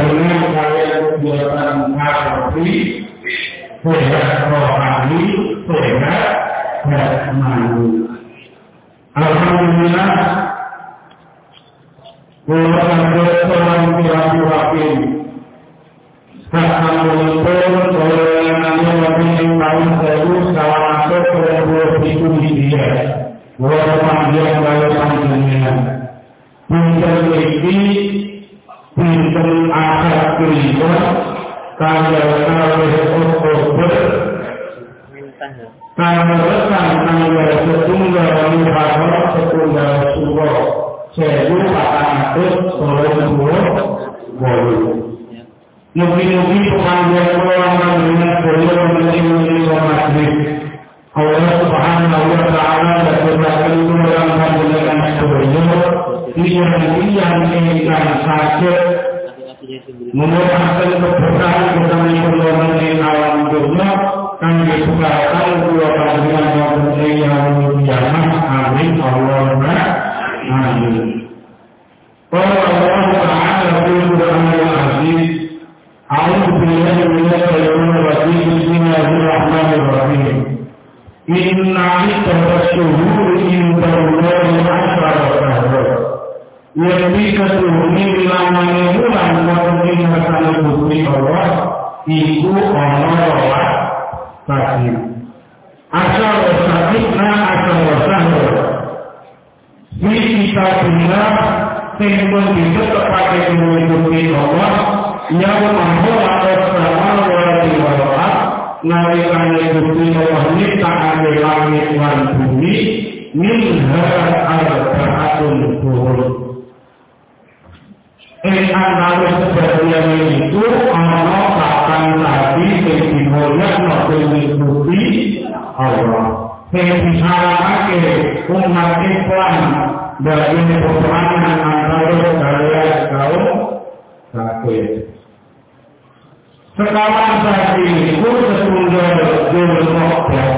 barengan kalian kegiatan ngerti, sehat rohani, sehat jasmani. Alhamdulillah, kalau ada seorang kira-kira sekarang menonton oleh lebih tahun baru salah masuk ke itu di dia. Walaupun dia kalau panjangnya, pintar lagi, pintar akar kelima, tanggal Oktober, tanggal setunggal Muharram, setunggal Syawal, 1420. Mungkin pemanggilan orang dengan beliau menjadi maghrib. Allah Subhanahu wa Ta'ala berkata orang dengan beliau yang menginginkan sakit memudahkan keberkahan bersama perjuangan di alam dunia dan dibukakan dua panggilan yang kiamat. Amin. Allahumma amin. Allah Ta'ala berfirman Aziz. أعوذ بالله من الشيطان الرجيم بسم الله الرحمن الرحيم إن عدة الشهور عند الله 10 شهرا يكفيك من bulan mungkin akan Gusti Allah iku ana sakit asal sakitna asal sahur di kitabullah sehingga bisa terpakai Gusti Allah yang membawa bersama wali warat nalikan Gusti Allah nyiptaan langit lan bumi minha arba'atun turun. Antara sebagian itu ana pakan tadi sing dimulya Gusti Allah. Sing diharapake umat Islam dari peperangan antara kalian kaum kafir. Sekarang saat ini pun setunggal Zulhijjah,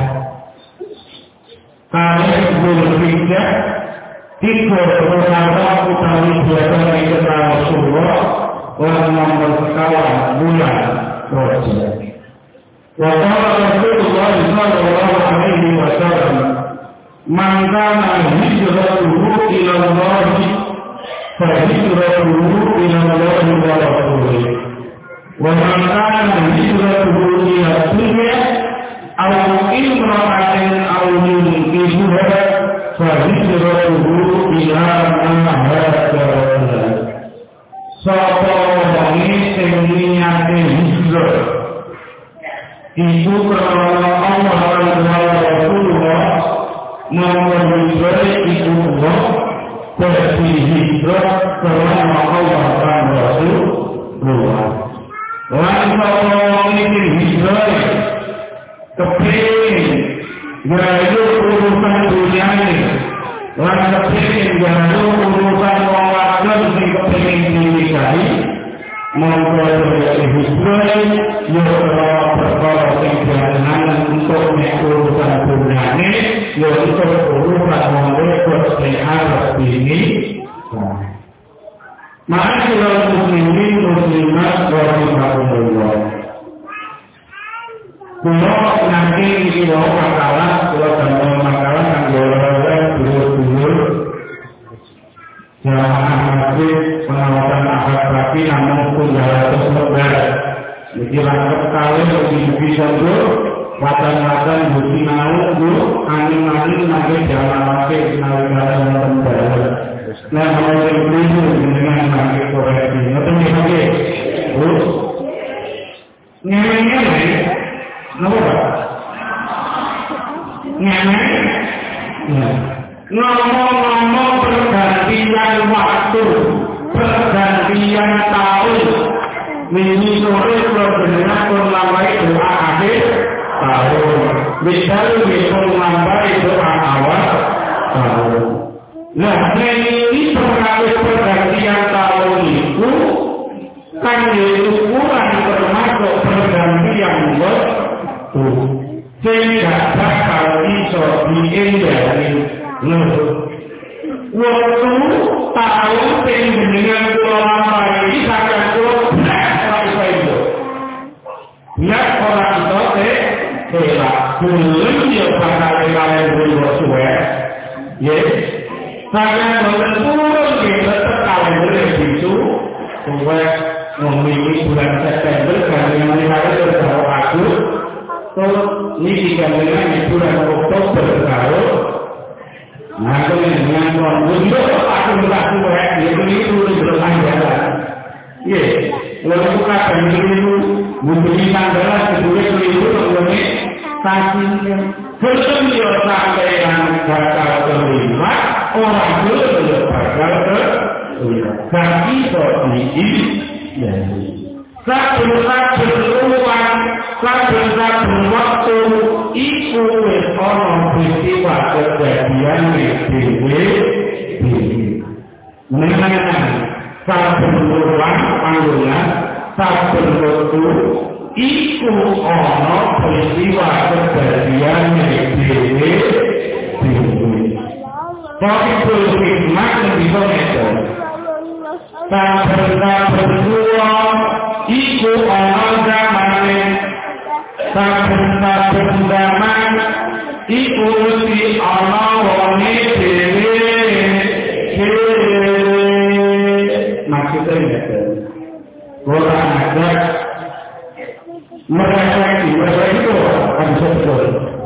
kalian Zulhijjah, 3 perkara utawi biasa kita Rasulullah orang nomor sekawan bulan Rajab. Waqala Rasulullah sallallahu alaihi wasallam, "Man kana hijratuhu ila Allah, fa hijratuhu ila Allah wa rasulih." وَمَنْ كَانَ هِجْرَتُهُ إِلَى الدُّنْيَا أَوْ امْرَأَةٍ أَوْ يُنكِحُهَا فَهِجْرَتُهُ إِلَى مَا هَاجَرَ إِلَيْهِ. Sapa wong sing niate hijrah iku krana Allah lan Rasulullah mau hijrah iku wong dadi hijrah krana Allah lan Rasulullah. Orang orang ini hijrah kepingin gaduh urusan dunia ini, orang kepingin gaduh urusan orang yang kepingin dinikahi, memperoleh hijrah yang perkara perjalanan untuk urusan dunia ini, untuk urusan mereka sehat ini. Ma'asyiral muslimin muslimat rahimakumullah. Kulo nanti iki wae makalah, kulo damel makalah kanggo oleh dulur-dulur jamaah masjid pengawasan akhlak rapi namung 300 lembar. Iki lengkap kali ugi contoh watan-watan bukti mau angin-angin nanti jamaah masjid nalikane lembar. Nah, kalau itu dengan pakai koreksi, ngerti pakai, terus nyanyi, apa? Nyanyi, ngomong-ngomong pergantian waktu, pergantian tahun, minggu sore berbeda melambai doa akhir tahun, bisa melambai doa awal tahun. Nah, ini pergantian tahun itu kan ukuran termasuk pergantian waktu, sehingga bakal bisa dihindari. Waktu tahun dengan pulau ini akan pulau Saya turun kita kalender itu supaya memiliki bulan September dan yang hari bertaruh Agustus. Terus ini digantikan di bulan Oktober bertaruh. Nah kemudian untuk aku berlaku baik itu belum ada. Iya, walaupun kadang itu memberi tanggalan kemudian itu mengenai kasihnya. Bersedia sampai yang bakal terlibat orang belum bakal terlibat. Tapi seperti ini, saben-saben ruang, saben-saben waktu, iku wis ana peristiwa kejadian dhewe. Mengenai saben ruang panggonan, saben waktu, iku ana peristiwa kejadian dhewe. Pokoknya hikmah yang bisa itu. Saben-saben ruang, iku ana zamane. Saben-saben zaman, iku mesti ana wonge dhewe. Maksudnya itu, orang ada merefleksi itu harus betul.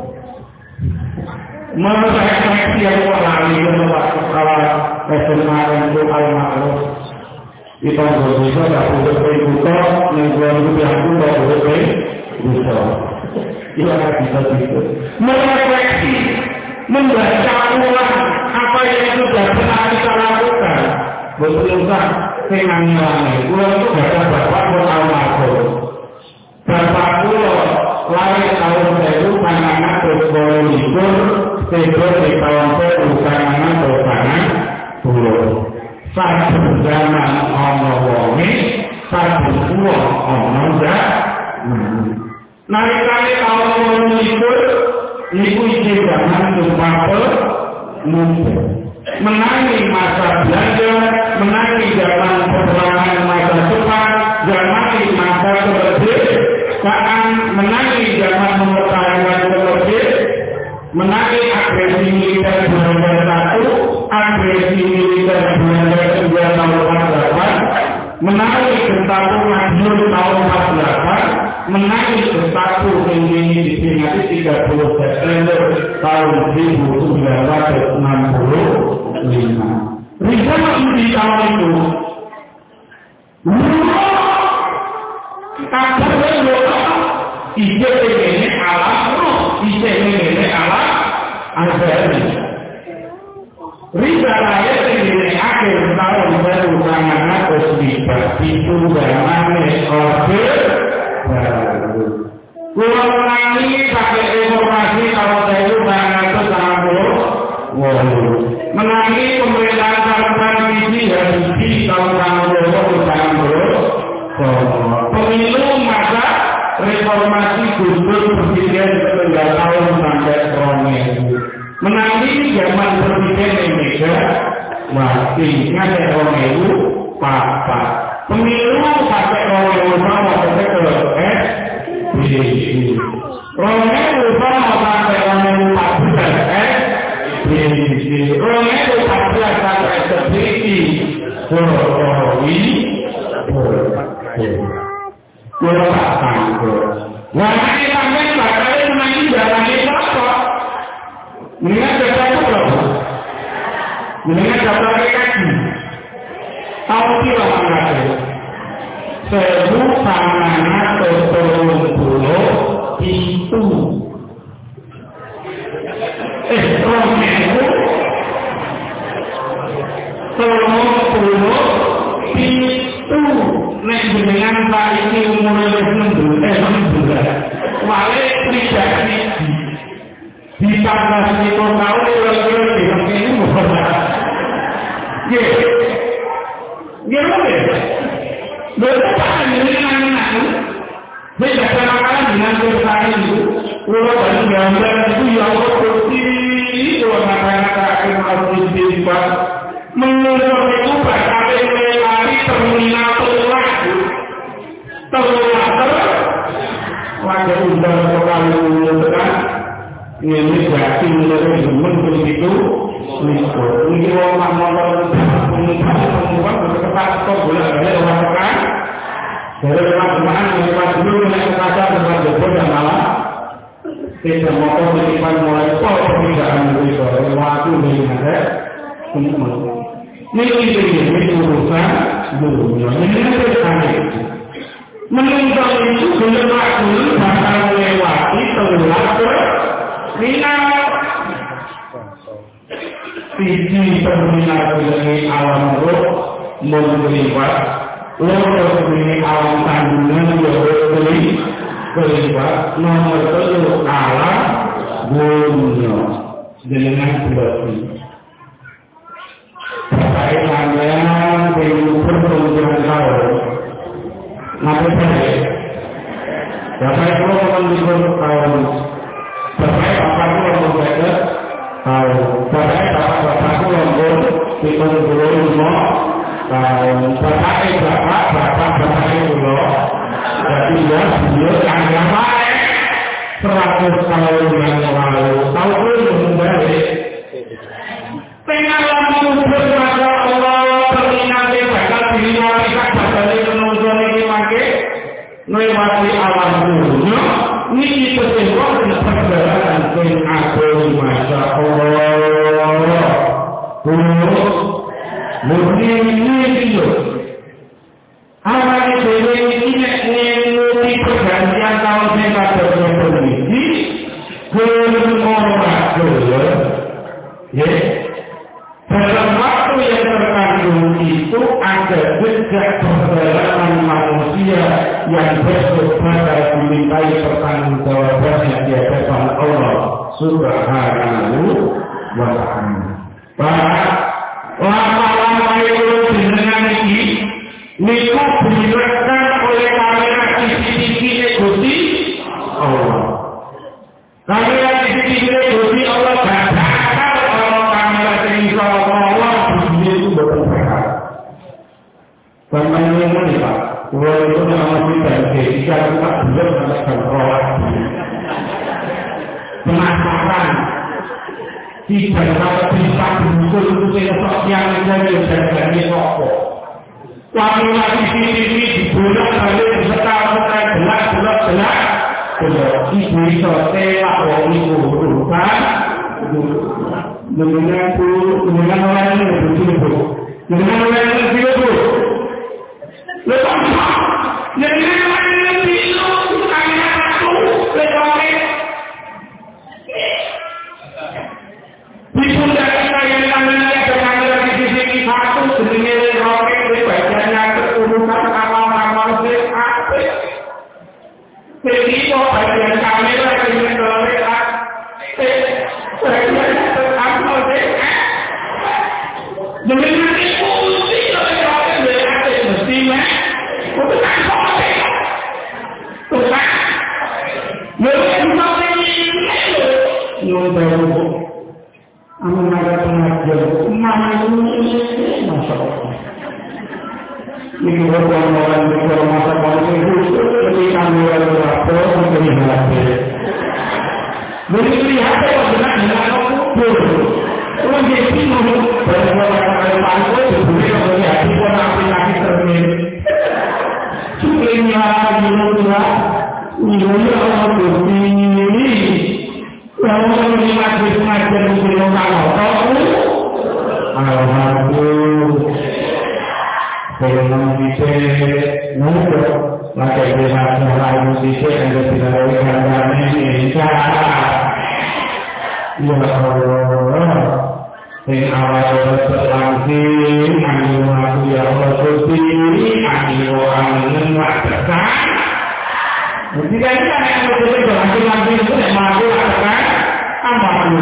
Merefleksi yang orang itu kalau kemarin itu al-ma'ruf itu bisa tak boleh berbuka yang yang pun tak boleh berbuka. Itu akan bisa gitu. Merefleksi, membaca ulang apa yang sudah pernah kita lakukan. Betul-betul dengan nilai. Pulau itu baca bapak pun al-ma'ruf. Bapak pulau lahir tahun itu pandangan berboleh libur tidur di tahun itu pandangan berpandangan pulau. Satu zaman ono wongi, satu pulau ono dah. Nalikane tahun libur, libur di zaman tumpah mumpung. Menangi masa belanja, menangi zaman peperangan masa depan, zaman masa kemerdekaan, menangi zaman mempertahankan kemerdekaan, menangi agresi militer 2001, agresi militer 2002 tahun 48, menangi gestapo Madiun tahun 48, menangi gestapo tinggi di sini 30 September tahun 1960. Risau di tahun itu, kakak ide ini alam, ide ini alam, azali. Risalahnya ini akhir tahun baru sangat positif itu zaman orde baru. Kurang lagi pakai informasi kalau saya itu sangat menangi pemerintahan Salman Rushdie Habibie tahun 2020 pemilu masa reformasi Gusdur Presiden setengah tahun sampai 2000 menangi zaman Presiden Indonesia masih ada 2000 papa pemilu sampai 2000 sama sampai ke SBY 2000 sampai 2014 Romeo Patria sampai seperti Jokowi Kurang Warna sampai bakal menangi jalannya apa? Mendingan dapat apa? Mendingan dapat kaki. Tahu kira apa? Sebu pangannya terturun itu. Romeo itu nek jenengan Pak iki umure wis 6 bulan. Wale tidak di tanggal 10 tahun kira-kira ini mudah. Nggih. Nggih. Bapak jenengan aku. Beda cara dengan perusahaan itu. Kalau bagi gambar itu yang seperti itu anak-anak akan harus dibuat menurut itu baca lari terminal terlalu wajah undang sekali menurutkan ini berarti menurut itu Liku. Ini orang motor perempuan berketat kok boleh-boleh orang tekan. Dari teman-teman lewat dulu naik ke kaca tempat jebol dan malah tidak motor menipan mulai pol perbedaan itu waktu melihat semua. Ini urusan dunia. Ini urusan itu. Menunggu itu belum waktu bakal melewati terulang terminal. Sisi terminal ini alam roh memberiwat, loro ini alam kandungan berliwat, nomor 7 alam dunia dengan berarti. Bapak kalian berumur berumur tahun. Nanti saya, bapak itu berumur tahun. Bapak itu berumur tahun. Bapak itu berumur 35 tahun. Bapak itu jadi beliau yang baik 100 tahun yang lalu. Tahun itu kembali. Pengalaman bermata Allah terminati bakal diriwarikan bakal penonton ini makin melewati alam dunia ini kesempatan dan perjalanan yang aku Masya Allah murni ini itu awalnya dari ini menuti pergantian tahun yang pada berpeneliti belum orang ya. Dalam waktu yang terkandung itu ada jejak perjalanan manusia yang besok bakal dimintai pertanggungjawabannya di hadapan Allah Subhanahu wa Ta'ala. Pak, lama-lama itu dengan ini niku direkam oleh kamera CCTV Gusti Allah. Kamera CCTV Gusti Allah Bagaimana ini Pak? Kalau itu nama kita, jika kita belum melakukan roh, penasaran, tidak dapat bisa berusul untuk yang menjadi jadi rokok. Wanita CCTV dibulat balik beserta gelap. Ibu itu telak wong ibu bukan. Dengan orang ini begitu. Dengan orang ini begitu. Lepas jadi orang itu hanya satu lepas di pundak kita yang namanya dengan lagi di sini satu sebenarnya roket bagiannya keturunan amal-amal apa begitu bagian kamera dengan roket bagian amal dengan itu ini orang-orang berjuang masa politik itu ketika mulai berlaku menjadi hadir. Begitu lihat benar dengan kubur. Orang jadi bingung dari orang-orang pantai diberi oleh hati pun aplikasi termin. Cuklinya ini orang berdiri. Kalau menikmati pengajian mungkin orang tahu. Alhamdulillah. Dengan kita nuntut maka dengan orang musisi yang dilakukan ini insya Allah yang awal terlangsi anu aku ya Allah suci anu angin waktukan jika kita yang betul terlangsi itu yang mampu lakukan aku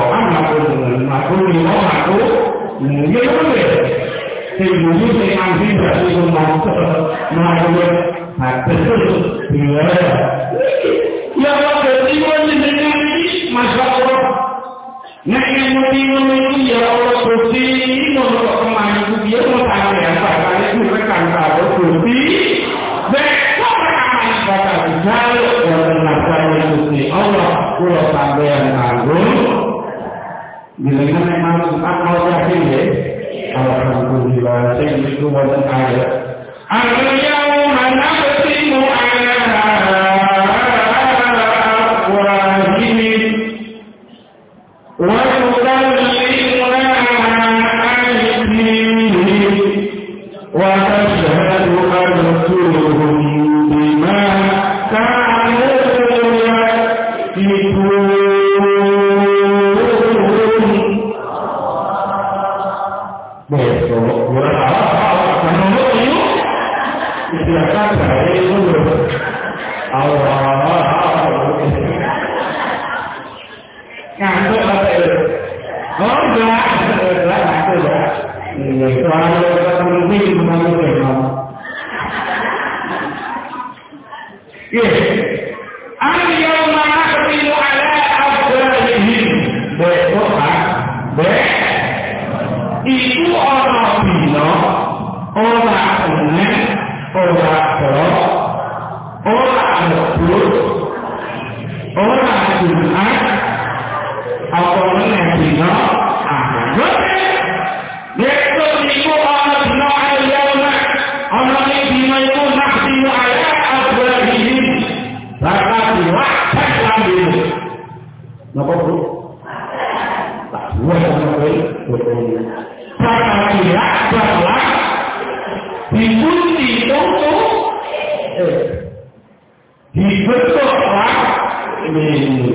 mungkin Ibu saya ambil dari rumah melakukan betul bila ya Allah beriman dengan ini Masya Allah nah yang ini ya Allah suci menurut kemarin itu dia mau tanya apa kali mereka tahu suci besok akan bakal jauh dan nasanya suci Allah pulau sampai yang tanggung Bila memang mau yakin ya, alhamdulillah saya itu wajib ada. Al-yawma naqtimu ala afwahihim wa tukallimuna aydihim wa tashhadu arjuluhum bima kanu yaksibun. Besok silakan saya itu Allah ngantuk apa itu? Oh enggak ngantuk ya. Soalnya kita mungkin mengantuk. Al-yawma naqtimu ala afwahihim. Besok itu orang dino, orang enek, orang dorok, orang lebur, orang jumat, apa enek dino, besok itu orang dino al-yawma, orang dino itu naqtimu ala afwahihim, bakal diwakil lambil. Napa bro? Tak buat sama sekali. Bakal tidak bakal dikunci tutup dibentuk ini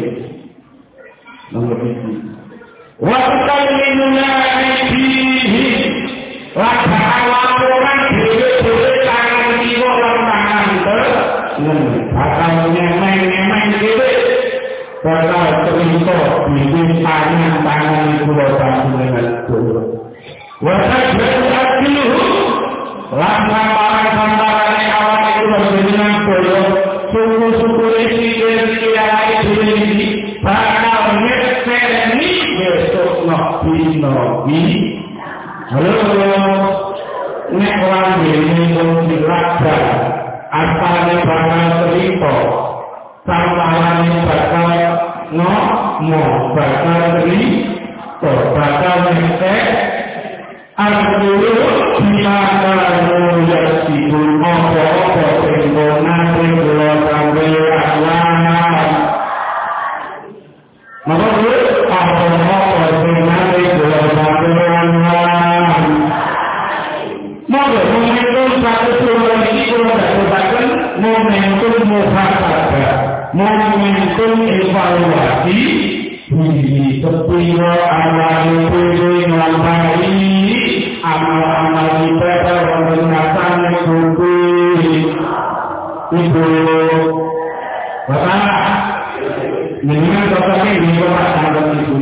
nomor itu waktu minuna ini laksa laporan dewe-dewe tangan kiwa lan tangan bakal nyemeng dewe bakal terlintas di tangan kulo dengan kulo wasajadu arjuluhum lan paran-parane awak itu dengan kulo suku-suku isi ini bakal nyekeni besok nopi halo nek orang ini pun dilaksa asal bakal terlintas samparan bakal bakal bakal nyekek Al-Qur'an bimakanu yaksibun apa-apa singkonan singkonan sambil akhlanan maka itu apa-apa singkonan singkonan sambil akhlanan maka momentum satu surah ini kalau tidak dikatakan momentum muhasabah momentum evaluasi di sepiro amal itu ngampai amal-amal kita dalam menggunakan itu bapak dengan bapaknya di rumah tangga itu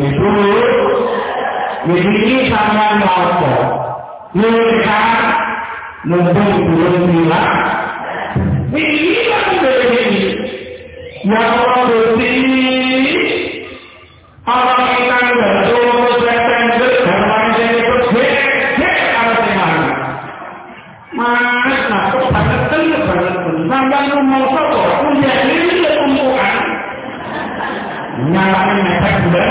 ini sangat apa mereka mumpung belum bilang ini kan begini yang Allah bersih orang kita nggak tahu September dalam jadi berbeda harus dimana? Mas, nak banget sampai rumah soto punya ini tumpukan nyalain metek bulan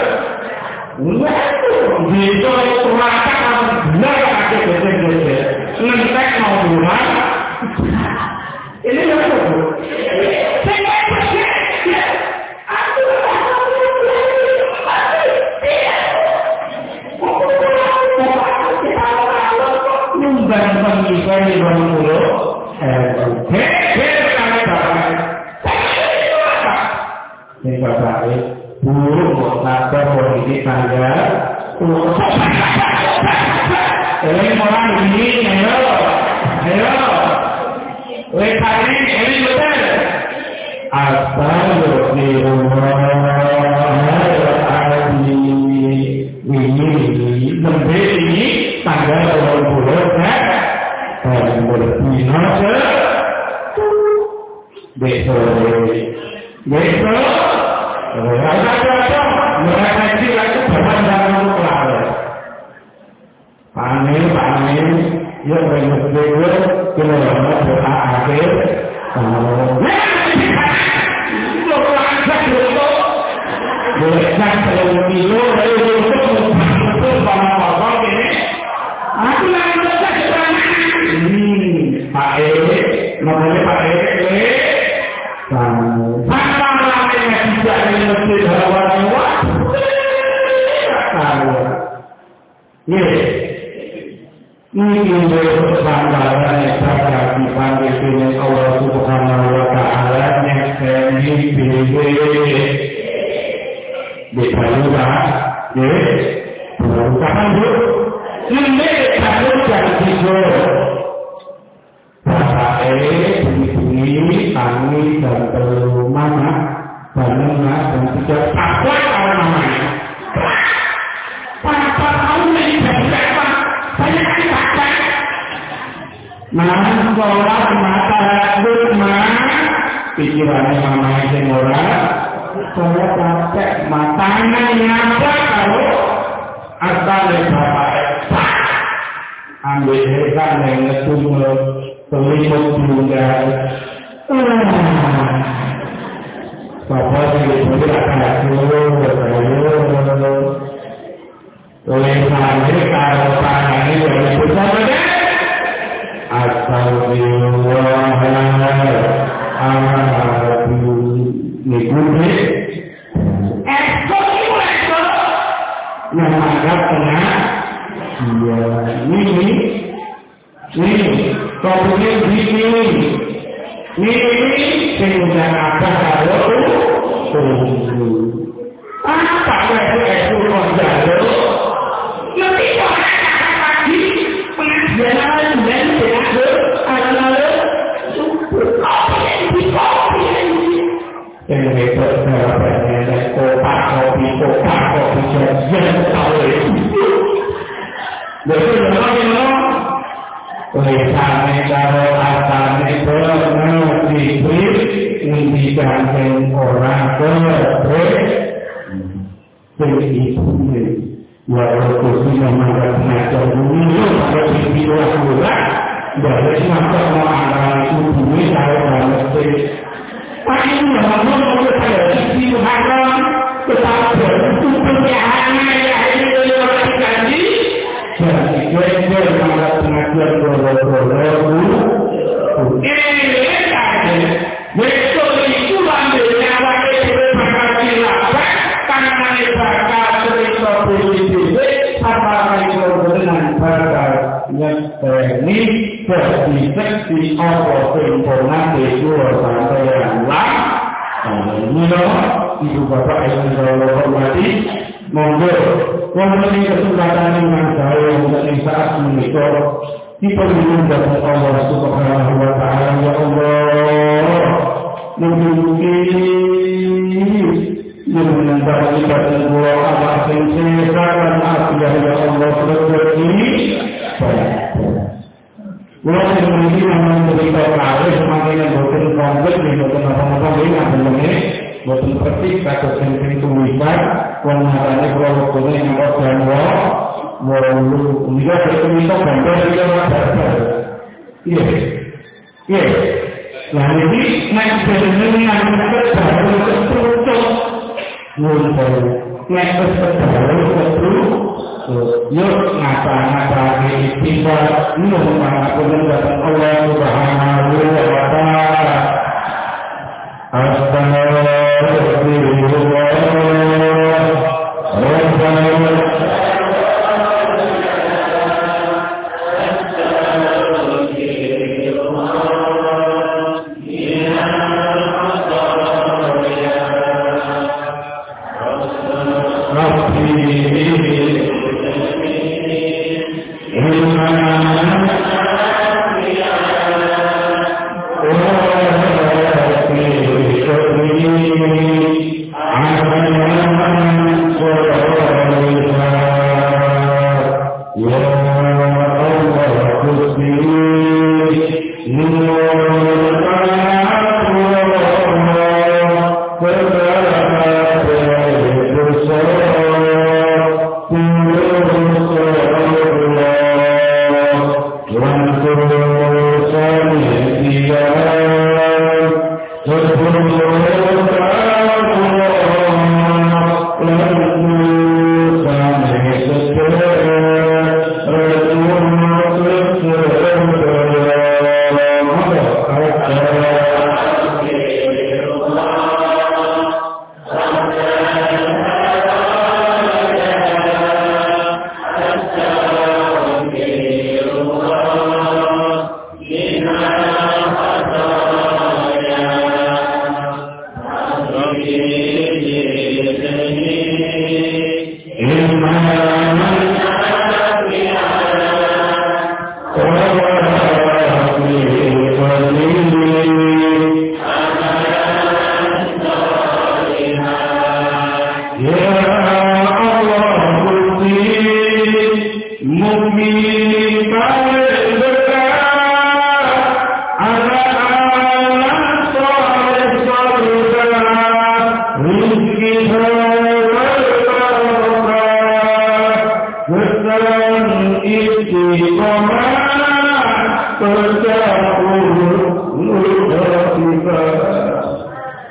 gitu rata harus benar pakai gede ngetek mau bulan ini apa bu? Barang kita di bawah pulau, kami bapak, ini bapak buruk lapor politik tangga, ini orang ini, ayo, lekari ini betul, asal di rumah ini tanggal 20 besok mereka lagi berpandangan kelar panen yang benar-benar keluarga doa akhir boleh kan kalau kilo boleh pakai sama lainnya tidak di masjid hawa-hawa. Ini bersanggaran ibadah dipanggil dengan Allah Subhanahu wa Ta'ala yang seni dibalukan, barukan bu, ini harus jadi bu. Bapak bunyi kami dan mana, bangunlah dan tidak apa kalau namanya. Papa kamu ini berapa? Banyak baca. Nah, sekolah mata rumah pikirannya mama yang orang. Saya capek matanya nyapa kalau asal bapak ambil hebat yang ngetumel telimut juga. Bapak juga akan oleh sampai kalau tangannya dari besar saja. Ngikuti ekor yang anggap tengah ini kopinya ini sehingga apa kalau apa itu ekor konjalo lebih orang akan lagi pengajaran dan tenaga ala-ala yang hebat jawabannya kopi jajan tahu itu betul oleh sampai kalau asalnya bernafis mendiganteng orang beribu walaupun sudah mengajar dulu pada video akurat dari masa mengalami bumi kalau mesti tapi namun untuk saya video haram tetapi untuk penjahatnya ya ini orang janji jadi gue mengalami pengajar goro-goro ini tadi betul itu ambilnya wakil bermakasih lapar karena ibadah cerita positif apa itu dengan barakahnya ini seksi Allah sempurna kedua sampai yang lain ibu bapak yang saya hormati monggo memiliki kesempatan yang saya untuk saat menikah kita diundang Allah Subhanahu wa Ta'ala ya Allah memiliki yang menambah ibadah Allah Allah sensei dan afiah ya Allah rezeki walaupun mungkin yang memberikan kawin semakin yang bukan konflik dan bukan apa-apa ini sebenarnya bukan seperti kata sensei tulisan wanatanya kalau punya yang dan walau tidak bertulisan gambar dia berapa iya nah ini naik benar-benar yang baru tertutup muncul naik baru yuk ngata-ngata istighfar nur manapun datang Allah Subhanahu wa Ta'ala astagfirullah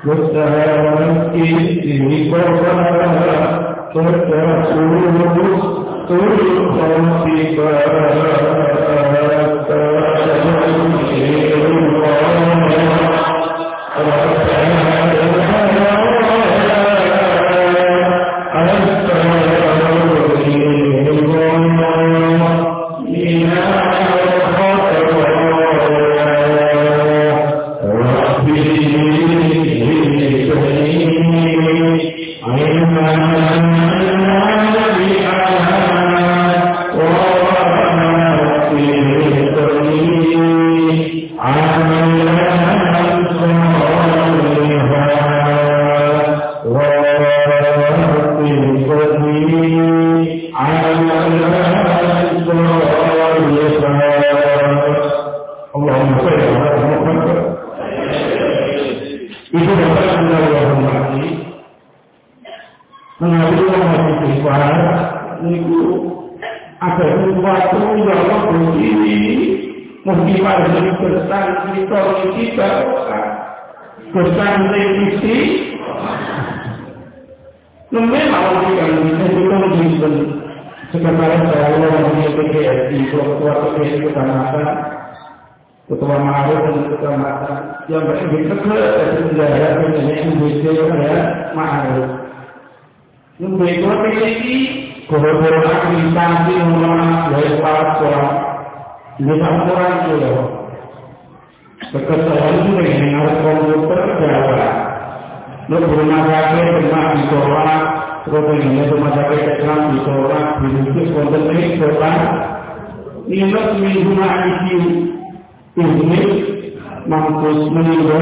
Ketua Ma'arif dan Kecamatan yang berbeda sejarah dengan Indonesia ya Ma'arif. Mereka memiliki guru-guru akreditasi mengenai dari para sekolah di orang itu. Bekerjaan itu dengan komputer Jawa. Rumah sakit pernah ditolak, terus dengan rumah sakit pernah ditolak, dirujuk konten ini ditolak. Minus minggu ICU. Ini mampus meninggal.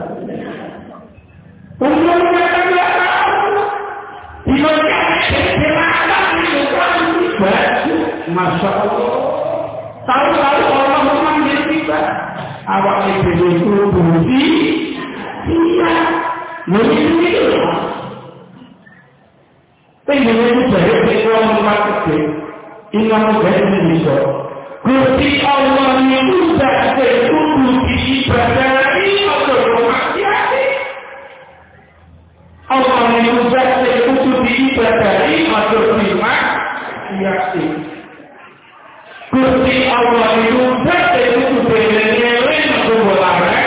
Masya Allah. Tahu-tahu Allah memanggil kita. Awak itu bukti. Iya. Begitu. Tapi ini saya tidak memakai. Ini menggunakan bisa. Gusti Allah itu tak tertutup di ibadati atau maksiati. Allah itu tak tertutup di ibadati atau maksiati. Gusti Allah itu tak tertutup di atau melarang.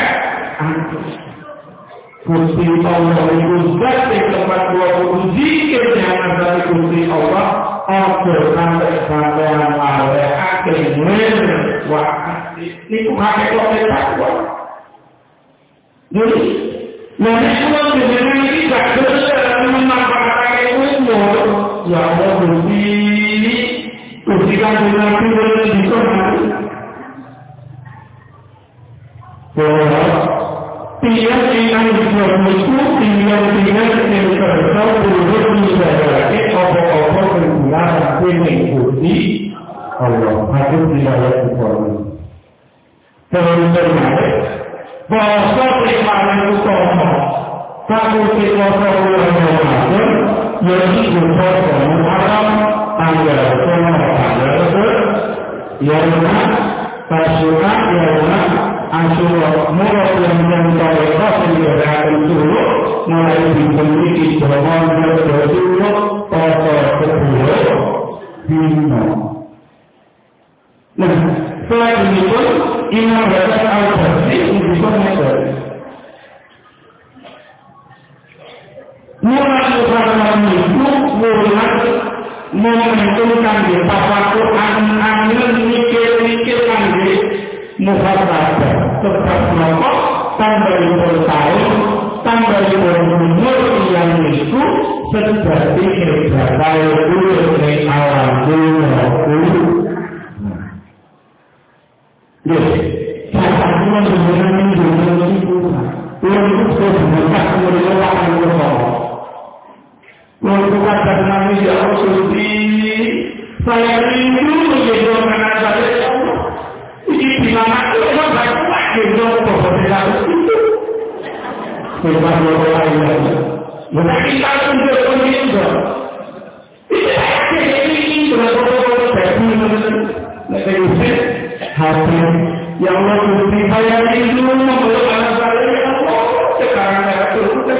Gusti Allah itu tak tempat dua zikir jangan dari Gusti Allah. Akhir sampai yang lain akhirnya waktu ini pakai kopi takwa. Jadi, nanti kalau dengan tidak bisa memanfaatkan umur, ya Allah buktikan dengan kita bisa nanti. Bahwa tiap yang itu tiap yang tertahu berubah menjadi apa-apa berguna mengikuti Allah. Itu tidak ada informasi. Terus bahasa keimanan itu sama. Kamu tidak perlu mengajar, jadi bukan Muharram tanggal 9 yang pasukan yang Asyura mulai yang terlepas dari dulu mulai dimiliki jawaban dari dulu pada 10 Bina. Nah, selain itu Imam Hasan Al-Basri juga mengatakan mulai Muharram itu mulai mementingkan di tafakur angin mikir-mikirkan di Muharram tetap merokok tambah bertahun tambah berumur yang itu seperti berbagai dulu dari awal dulu. Jadi, siapa pun menggunakan dunia itu, untuk sebenarnya merupakan bersama. Untuk kata Nabi ya Rasulullah, saya rindu menjadi orang saya. Ini di mana kita baca kita berbicara itu. Sebab orang lain. Bukan kita untuk menjadi. Ini berapa dari negeri hati yang Allah beri saya itu membawa anak saya Allah sekarang saya turun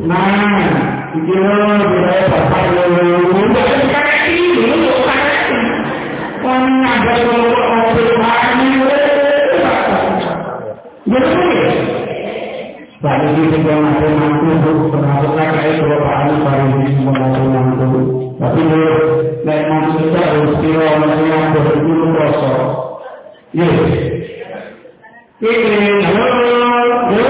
Nah, itu budaya bapak dulu. Bukan kayak ini, bukan kayak ini. Orang ada orang berani, jadi saat ini kita masih mampu termasuk kayak bapak baru di mampu. Tapi nek mampu kita harus kira masih mampu itu kosong. Yes. Ini halo.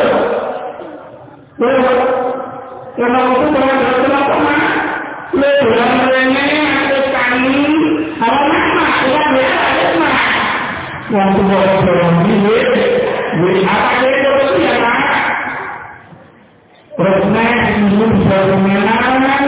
Kalau itu kenapa mah? Lebarannya ada kami, apa nama? Ya mah. Waktu orang ini, apa itu ya mah? Pernah ini bisa mengenalkan,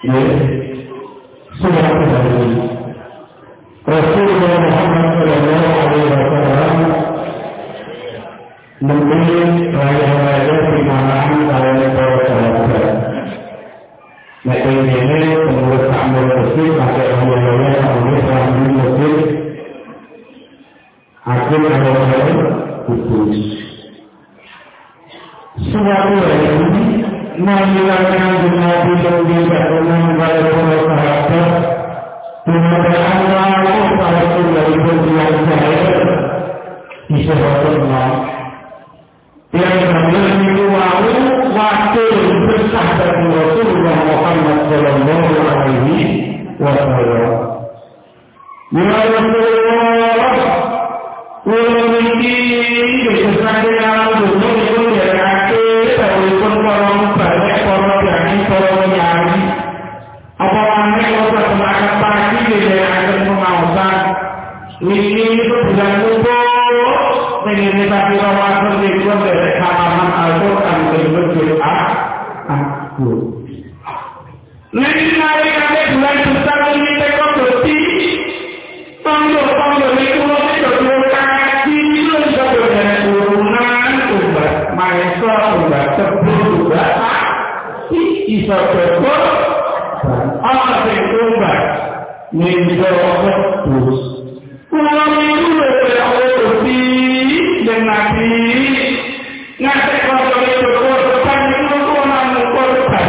Ya, sudah terjadi. Rasulullah Muhammad Sallallahu Alaihi Wasallam memilih raya-raya perjalanan kalian para sahabat. Maka ini pengurus takmir masjid pakai raya-raya pengurus takmir masjid. Akhir raya khusus. Suatu hari menghilangkan Nabi lebih dengan para sahabat. Kemudian Allah Taala dari berbuat saya disebutkan yang namanya itu waktu bersahabat Rasulullah Muhammad Sallallahu Alaihi Wasallam. Ya Rasulullah, memiliki kesadaran untuk menjaga walaupun orang banyak orang berani orang nyari. Apalagi kalau semangat pagi dia akan mengawasan. Ini itu bulan kubur. Ini tapi Ramadan itu dari halaman Al-Quran berdoa aku. Nanti kali bulan besar ini tekok berarti tanggal itu berdoa kaki itu sudah turunan ubat maestra ubat tebus ubat bisa berdoa. Apa yang berubah? Menjawab terus. Ulang itu berarti yang Nabi ngasih kalau itu korban itu orang korban.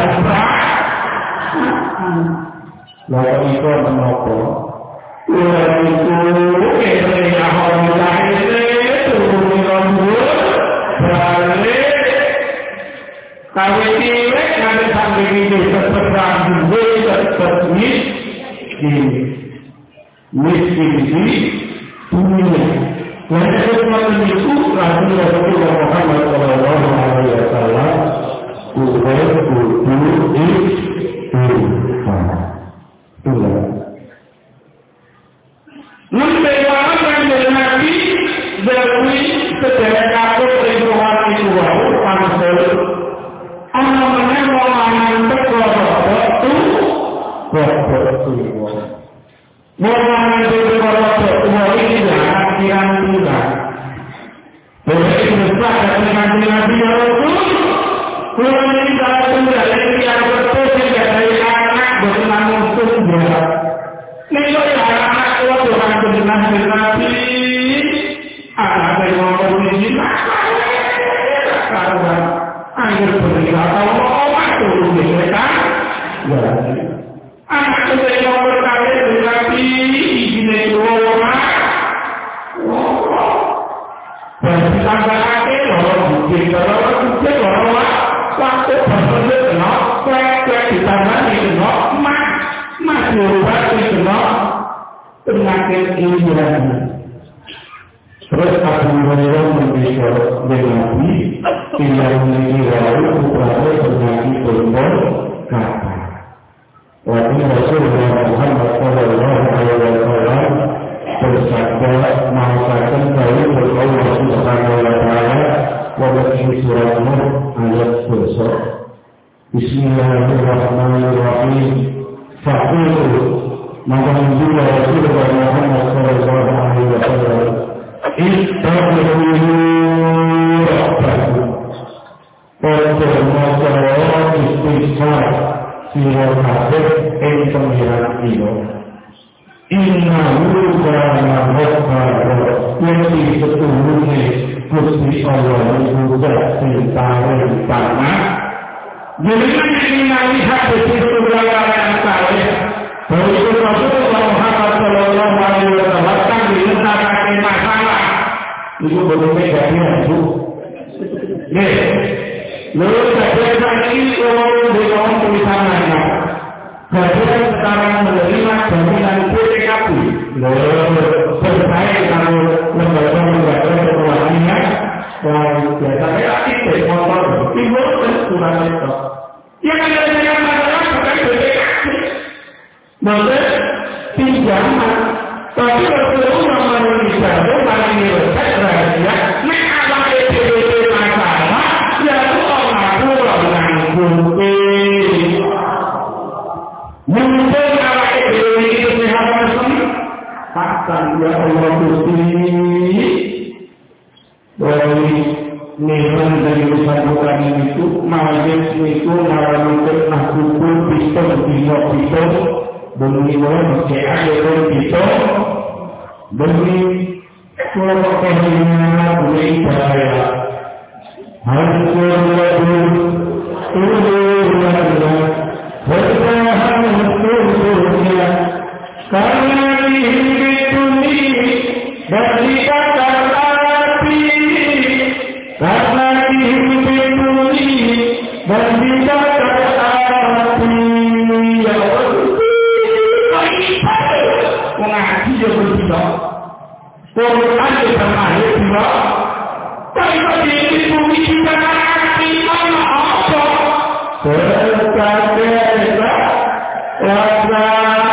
Lalu itu mengapa? Ulang itu kerana Allah itu turun balik. Kami tidak ada sampai itu terperang juga termiskin di dunia. Karena sesuatu itu Rasulullah Muhammad Sallallahu Alaihi Wasallam membedakan dari Nabi dari sejarah kabur dari orang itu manusia. Orang menengok mengantar korban itu mengantar korban ini jangan kira-kira. Boleh besar dengan Nabi Rasul. Kurang ini kalau sudah yang betul tidak dari anak berkenan musuh dia. Ini anak tua Tuhan dengan Nabi. Anak dari orang ini karena anggur berkata orang turun di mereka. Anak itu yang berkata tetapi ini orang. Dan ditambah lagi orang bukti orang waktu berpendek kenal, kwek ditambah itu masih ubah itu penyakit ini. Terus Abu Hurairah mengisor dengan Nabi tidak memiliki walau berapa penyakit berbau kata. Waktu Rasulullah Muhammad Sallallahu Alaihi Wasallam bersabda mengatakan bahwa Allah Subhanahu Wa Taala wabah surat Nur ayat 10. Bismillahirrahmanirrahim. Faqulu maka juga Rasulullah Muhammad Sallallahu Alaihi Wasallam istaghfiru rabbakum. Masalah istighfar sira kabeh ing pengiran sira. Innahu kana ghaffara. Yaitu setuhune Gusti Allah itu sing paling utama. Jadi kita lihat di situ yang saleh. Bahwa Rasulullah Muhammad Sallallahu Alaihi Wasallam kan diletakkan masalah. Itu berbeda dengan itu. Nih, lalu saya ini orang dengan tulisannya. Bagian sekarang menerima jaminan PPKP. Lalu selesai kalau lembaga keuangannya, biasanya aktif motor, timbul surat itu. Yang ada masalah bukan PPKP. Maka pinjaman, tapi Rasulullah Indonesia itu paling resep rahasia. Nek awak PPKP masalah, ya orang ngaku orang nganggur. Mungkin awake dhewe iki sehat mesem. Paksan ya Allah Gusti. Dari niran dari usaha itu majes itu mungkin nakupul piston piston bumi orang sehat ya piston bumi kalau kehadiran bumi saya harus karena hidup ini dari kata api, karena hidup ini dari kata api. Ya Allah, mengaji juga tidak, Quran juga tidak. Tapi hidup ini karena api apa? Terkadang rasa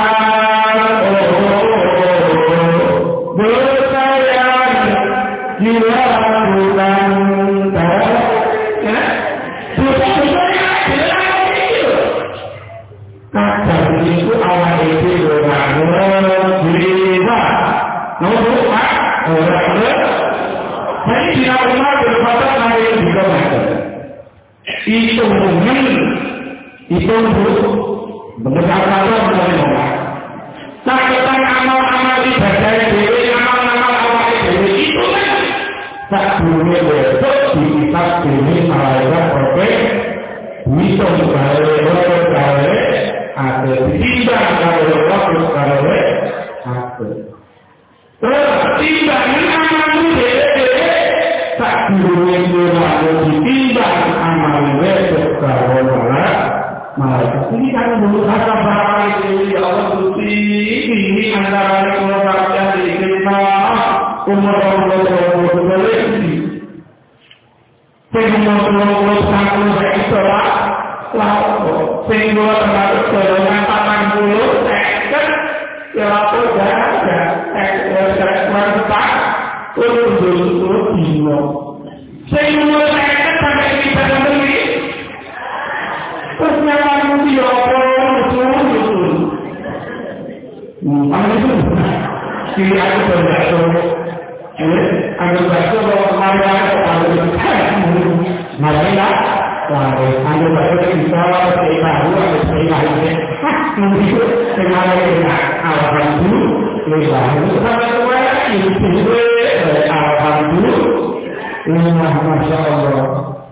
itu berdasarkan apa? Sakitan amal-amal ibadah dewi, amal-amal awal dewi itu kan tak dunia besok di kitab dewi malaikat oke bisa kare ada timbang kare waktu kare ada terus timbangin amalmu dewi tak dunia ditimbang amal besok kare malaikat ini kan berusaha bahwa ini Allah Gusti ini antara keluarga yang diterima umur Allah ini sehingga satu sektor sehingga termasuk golongan 80 sektor ya apa saja sektor tepat untuk dino sehingga sektor sampai kita sendiri persiapan dia betul. Apa itu? Sini aku berjatuh. Aku berjatuh bahwa kemarin aku marilah. Aku berjatuh bisa cerita dulu, cerita ini. Mungkin dengan alhamdulillah. Sampai tua ini alhamdulillah. Masya Allah.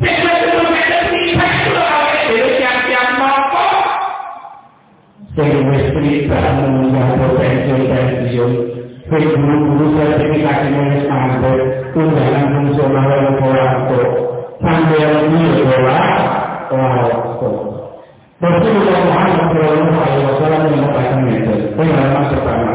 Sehingga cerita menunjang potensi-potensiun guru-guru sertifikasi menulis mampu tunjangan fungsional yang berlaku sambil ini berlaku Rasulullah Muhammad SAW mengatakan itu pengalaman pertama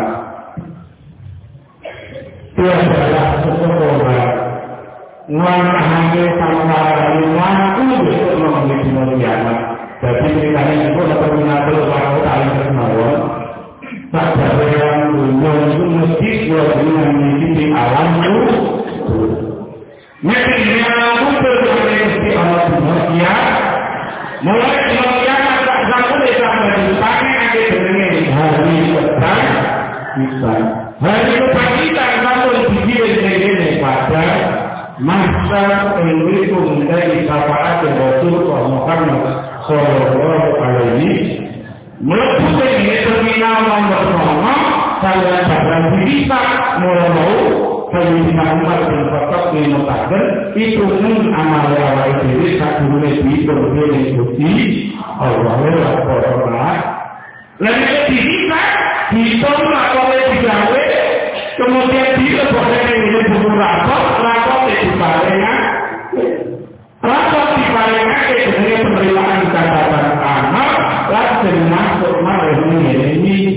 dia adalah seseorang mengambil sampai mampu untuk memiliki kiamat. Jadi ceritanya itu dapat mengatur waktu kali bermawon. Tak ada yang dunia itu mesti buat memiliki alam itu. Mesti alam itu mesti alam dunia. Mulai dunia tak satu desa berdipakai ada dengan hari depan kita. Hari depan kita satu dikirim dengan pada masa itu menjadi syafaat Rasulullah Muhammad Sallallahu Alaihi melepuh ini terminal nomor 5 saya dalam bisa mau saya umat dan tetap dimutakan itu pun amal awal diri satu lebih berbentuk Allah Taala lalu bisa ditolak oleh digawe kemudian dilebokkan ini buku rapor diparengan rapor diparengan dengan penerimaan catatan amal lalu masuk malah ini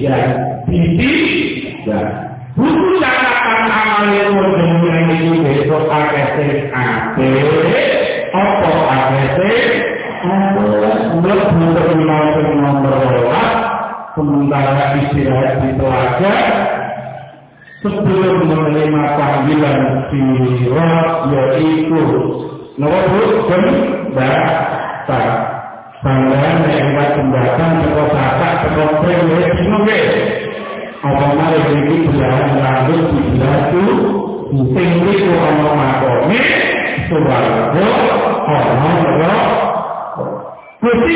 dan buku catatan amal yang berjumlah ini besok AKT apa AKT belum terkenal nomor sementara istirahat di telaga sebelum menerima panggilan sirat yaitu nomor jembatan panggilan lewat jembatan teko kakak teko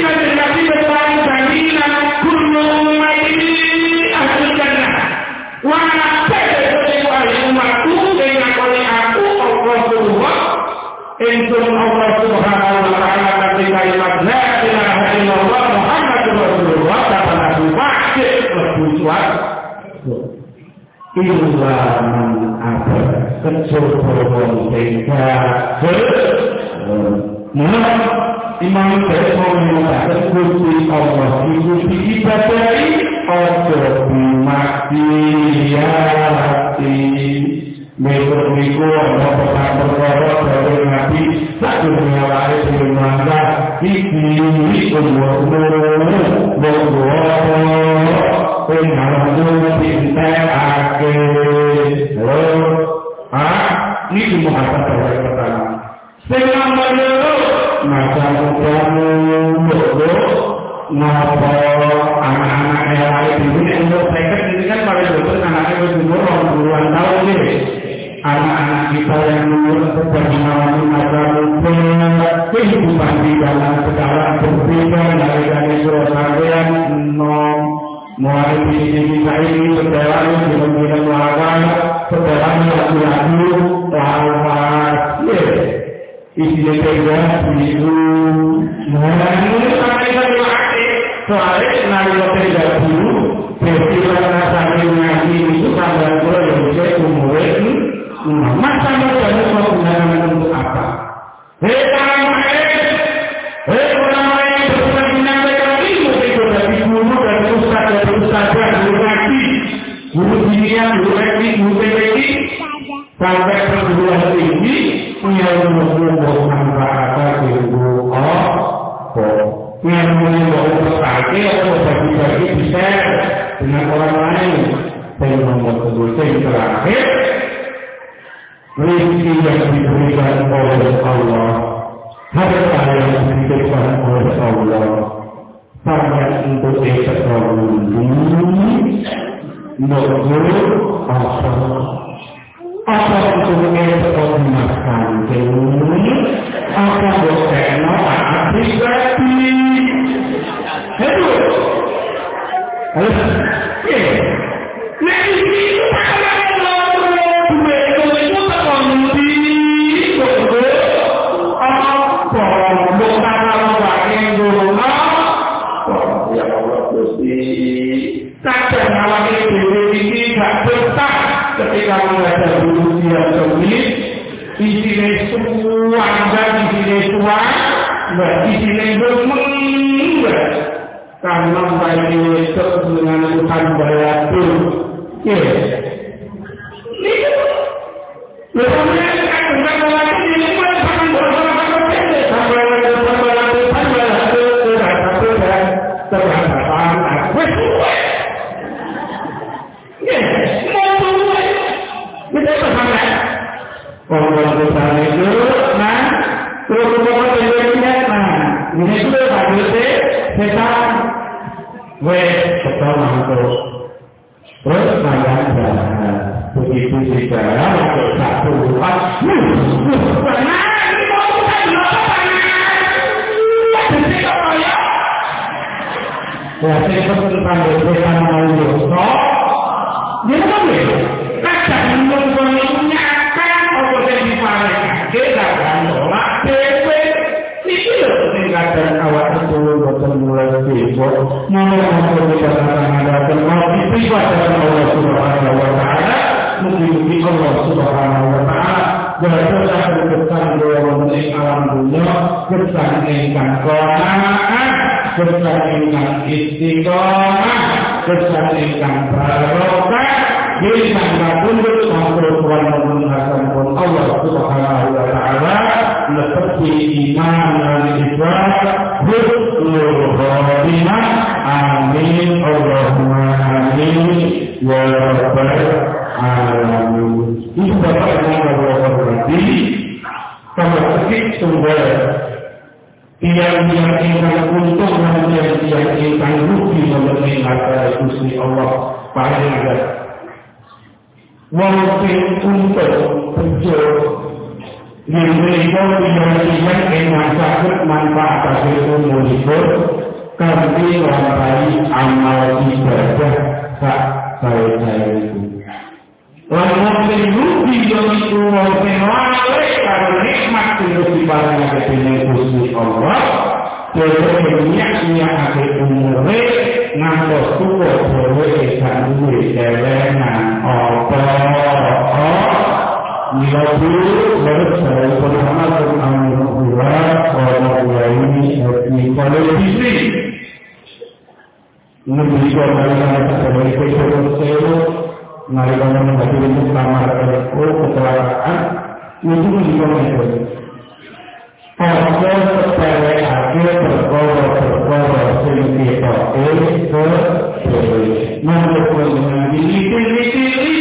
kanjeng Nabi berpaling janjina kullu ummati ahli jannah. Wa ta'ala umatku dengan oleh aku Rasulullah. Insun Allah Subhanahu wa taala kata kalimat la ilaha illallah Muhammadur Rasulullah kata Nabi wajib berbuat. Ilman apa kecuali sehingga Imam Besok mengatakan Gusti Allah itu diibadahi Allah dimaksiati Mekor-mekor Allah perkara-perkara dari Nabi satu menyalahkan sebelum mangga dikini umur-umur pengaruh pintar akhir. Ini cuma kata pertama. Setengah menurut macam kamu bodoh, ngapa anak-anak yang lain ini umur saya ini kan pada dokter anaknya berumur 20-an tahun ini. Anak-anak kita yang umur seperti mengalami macam kehidupan di dalam sekarang berbeda dari Surabaya mulai kita ini setelah di lawan setelah lagu-lagu lawan isinya pegang itu mulai sampai soalnya nari pegang dulu festival rasanya ngaji itu sampai kalau yang bisa umurnya masa macam mau gunakan untuk apa? Guru dunia, guru etik, guru PPI sampai perguruan tinggi punya umur manfaat ilmu yang mau berpakai atau bagi-bagi bisa dengan orang lain. Saya nomor kedua yang terakhir rezeki yang diberikan oleh Allah, harta yang diberikan oleh Allah, sangat untuk ekonomi. Menurut apa itu ekonomi makan ini? Apa bosnya pribadi? Itu, nah ini ketika mengajar guru dia sendiri, isinya semua dan isinya semua, isinya bermeng, karena bayi dengan Tuhan bayatu, orang besar itu, terus kemudian terjadinya, ini itu hadisnya setan, betul mantul, terus makan jalan, begitu bicara waktu satu lupa, saya tentang setan mau dosa, dia boleh, kadang menurutnya kita akan tolak DP itu tingkatan awal itu betul mulai sibuk mengatakan ada termati pribadi Allah Subhanahu wa taala mungkin Allah Subhanahu wa taala berdoa berkesan dalam alam dunia kesan ingkang qanaah kesan ingkang istiqomah kesan ingkang barokah Bila tunduk mengkurukan menggunakan pun Allah Subhanahu wa taala seperti iman dan Islam husnul khatimah amin Allahumma amin ya rabbal alamin. Ini bapak yang Allah hormati, kalau sedikit sumber yang ingin untung dan yang ingin rugi mengenai harta Gusti Allah paling ada. Walaupun untuk penjur yang berikan yang sakit manfaat hasil umur kanthi lampahi amal ibadah sak saya itu. Lan mungkin rugi yang itu mungkin lalai karena nikmat yang diparingi dening Gusti Allah. Sebenarnya ia akan umure ngantos tuwa dhewe gak duwe kelengan apa. Mila dulu harus saya pertama tentang Allah ini kalau istri memberikan kalian sebagai sesuatu narikan menjadi untuk kamar kecelakaan itu juga itu. Pasal sepele akhir berkoro sedikit menurut dengan diri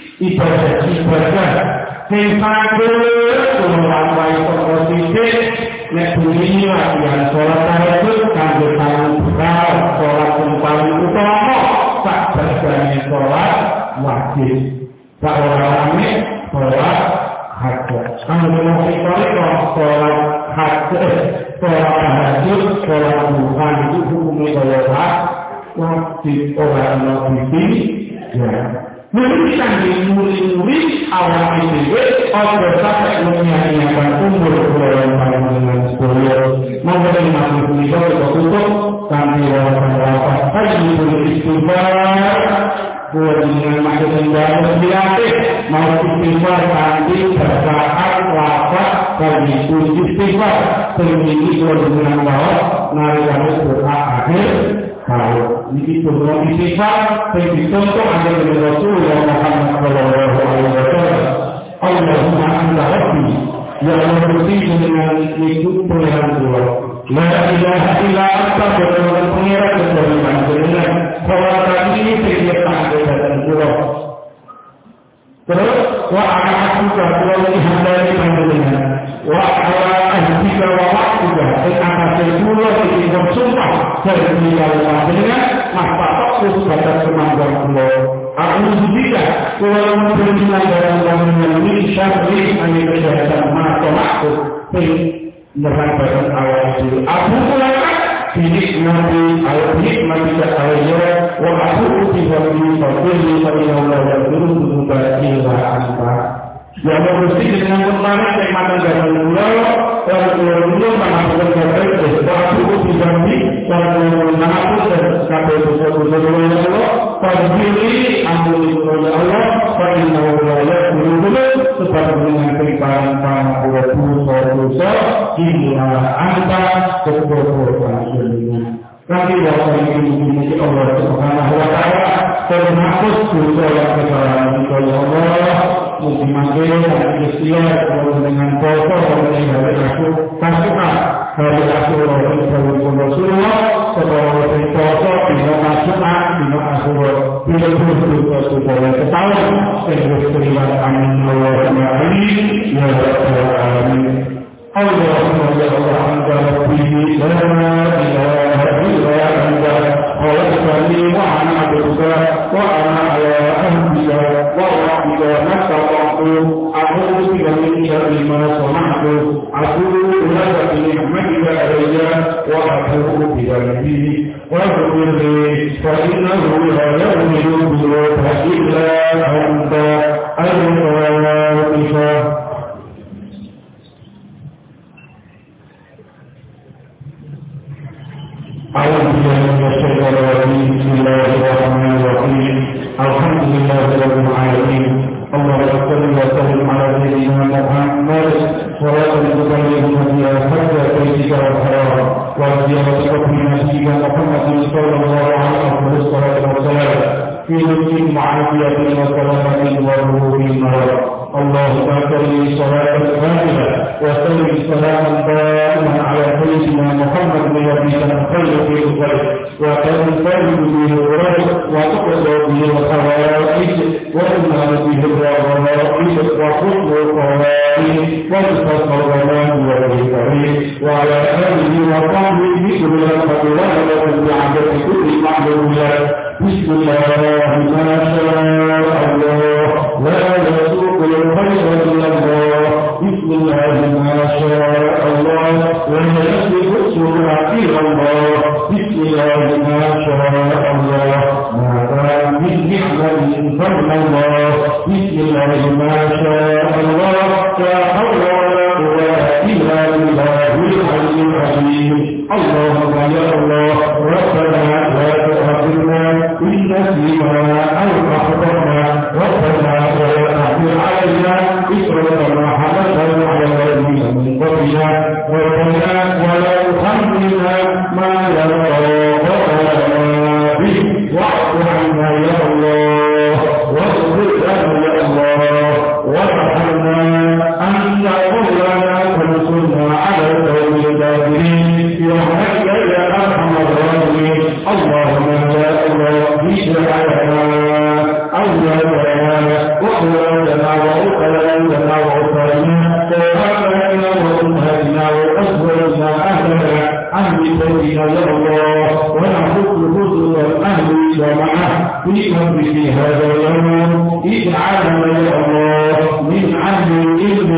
ibadah Sempatnya melampaui komposisi nek bunyi latihan sholat tahajud kanggo tahu beral sholat yang paling utama tak berjani sholat wajib tak orang-orangnya sholat hajat kanggo menghitung sholat hajat sholat tahajud sholat duha itu hukumnya sholat wajib orang lebih ya Mungkin dimulai awal itu, orang sampai menyanyikan umur bulan panjang sepuluh, mungkin masih bisa tutup sampai orang haji beristighfar, buat dengan masuk mendalam dilatih, mau istighfar nanti bersaat wafat bagi istighfar, sehingga buat dengan bawah narikan doa akhir. Kalau ini semua istighfar, contoh ada dari Rasulullah Muhammad Sallallahu Alaihi Wasallam. Allahumma anta rabbi, ya Allah dengan hidup pengeran Allah. La ilaha illa anta benar pengeran dari panjenengan. Salat ini terjadi dari Allah. Terus wa a'aduka wa ihadari panjenengan. Wa ala ahdika wa wa'duka atas Allah ini bersumpah dari Allah dengan maka fokus pada kemampuan Allah. Aku juga kalau memperjuangkan dalam bangunan ini syarri hanya kesehatan mata aku menerangkan awal itu. Aku melakukan bidik nabi al-bidik nabi al-ya wa aku utiwa bihi pada Allah dan turun bagi anta. Yang mesti dengan kemarin kematan dari Allah kalau mengatakan kata waktu bisa di kalau mengatakan kata sesuatu Allah pasti ampuni oleh Allah pada Allah dulu sebab dengan periparan dosa hingga anta keberatan nanti waktu ini Allah Subhanahu wa taala termasuk dosa yang kesalahan Allah mungkin dan istilah dengan foto dari aku kasukan dari Rasulullah Rasulullah sebagai foto di kasukan di Rasulullah tidak perlu supaya ketahuan terus terlibat amin Allah ya Rabbal alamin Allahumma ya Allah anta rabbi la ilaha illa anta khalaqtani wa ana abduka wa ana ala ahdika wa wa'dika nastata'tu a'udzu bika min syarri ma sana'tu a'udzu laka bi ni'matika alayya wa a'udzu bika min wa a'udzu fa innahu la yaghfiru dhunuba illa anta al-ghafur Bismillahirrahmanirrahim. Alhamdulillahirrahmanirrahim. Allahumma salli wa sallim ala sayyidina Muhammad wa ala alihi wa sahbihi wa ziyaratika Muhammadin sallallahu alaihi wasallam fi nuril ma'afiyatin wa salamatin wa ruhin اللهم صل صلاة كاملة وسلم سلاما دائما على سيدنا محمد نبينا الخير في الخير وتنفرد به الرجل وتقضى به الخوارج وتنهى به الرغائب وحسن القوائم وتصفى الغمام والكريم وعلى آله وصحبه بكل الفضلات وبعدد كل معلومات بسم الله ما شاء الله لا يسوق الخير إلا الله بسم الله ما شاء الله ولا يسلك السرعة إلا الله بسم الله بسم الله ما شاء الله لا حول ولا قوة إلا بالله العلي العظيم اللهم يا الله ربنا لا تؤاخذنا إن نسينا أو أخطأنا ربنا ولا تحمل علينا إصرا كما حملته على الذين من قبلنا ربنا ولا تحملنا ما لا طاقة لنا به واعف عنا يا الله واغفر لنا يا الله وارحمنا أنت مولانا فانصرنا على القوم الكافرين برحمتك يا أرحم الراحمين اللهم يا الله اجعلنا أولادنا وأولادنا وأولادنا وأولادنا وآبائنا وأمهاتنا وأزواجنا أهلنا أهل بيتنا يا الله ونحب حضور الأهل جماعة في مجلس هذا اليوم اجعلنا يا الله من أهل العلم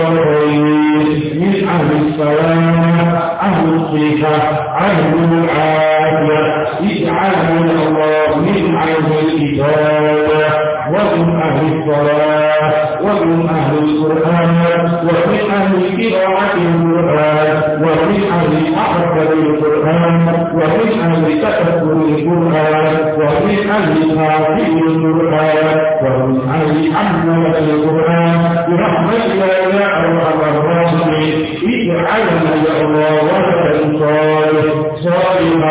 والخير من أهل السلام أهل الصحة أهل العافية اجعلنا يا الله من أهل الإجابة ومن أهل الصلاة ومن أهل القرآن ومن أهل قراءة القرآن ومن أهل أحفظ القرآن ومن أهل تفكر القرآن ومن أهل حافظ القرآن ومن أهل حملة القرآن برحمتك يا أرحم الراحمين اجعلنا يا الله ولدا صالحا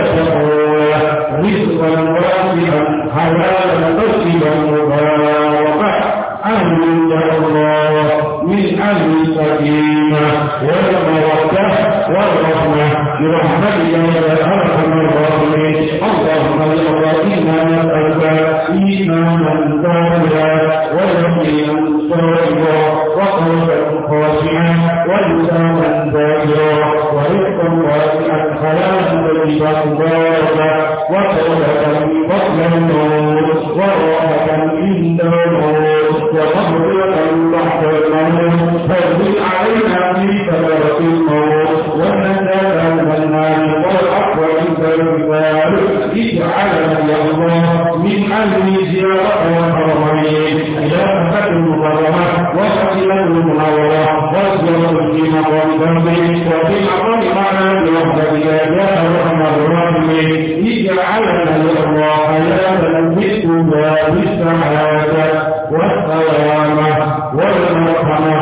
يتقوى رزقا واسعا حلالا طيبا مباركا أهل يا الله من أهل السكينة والمودة والرحمة برحمتك يا أرحم الراحمين اللهم يا الله إنا نسألك إيمانا كاملا ويقينا صادقا وقلبا خاشعا ولسانا ذاكرا ورزقا واسعا حلالا طيبا مباركا وتوبة فضلا النور وراحة عند الموت ومغفرة بعد الموت فاغفر علينا في ثمرة الموت والنجاة من النار والعفو عند الرجال اجعلنا يا الله من أهل زيارة الحرمين إلى مكة المكرمة ومدينة المنورة والزيارة في مقام ذنبه وفي مقام معنا برحمتك يا أرحم الراحمين اجعلنا يا الله حياة بالهدى والسعادة والسلامة والمرحمة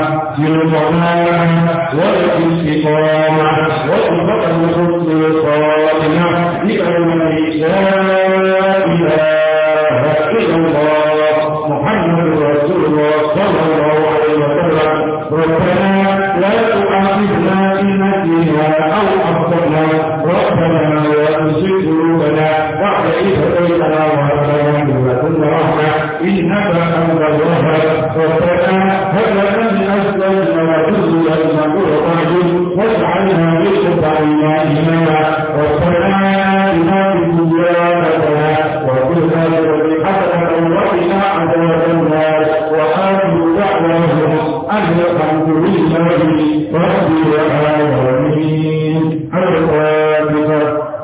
بالضمان والاستقامة والفقر حسن الخاتمة بكلمة لا إله إلا الله محمد رسول الله صلى الله عليه وسلم ربنا لا تؤاخذنا إن نسينا أو أخطأنا ربنا لا تزغ قلوبنا بعد إذ هديتنا وهب لنا من لدنك رحمة إنك أنت الوهاب ربنا هب لنا من أزواجنا وذرياتنا قرة أعين واجعلنا للمتقين إماما ربنا آتنا في الدنيا حسنة وفي الآخرة حسنة وقنا عذاب النار وآخر دعواهم أن الحمد لله رب العالمين الفاتحة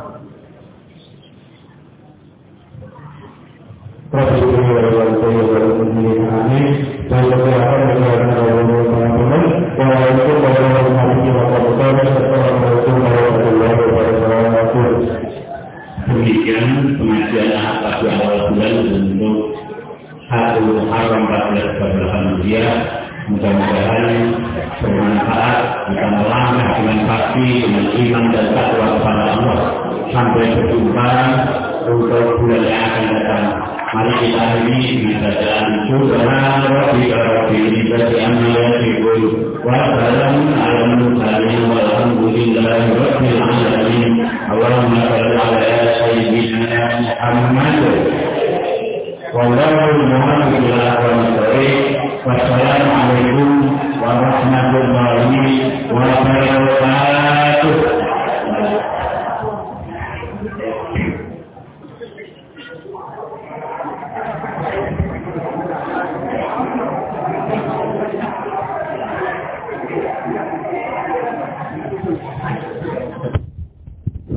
Demikian pengajian pada awal bulan untuk 1 Muharram 14 Hijriah. Mudah-mudahan bermanfaat, kita melangkah dengan pasti dengan iman dan takwa kepada Allah sampai berjumpa untuk bulan yang akan datang. Mari kita akhiri dengan bacaan Subhana rabbika rabbil izzati amma yasifun wa salamun alal mursalin walhamdulillahi rabbil alamin. Allahumma shalli ala sayyidina Muhammad wallahu muhammad ila al-mustaqim. Wassalamualaikum warahmatullahi wabarakatuh.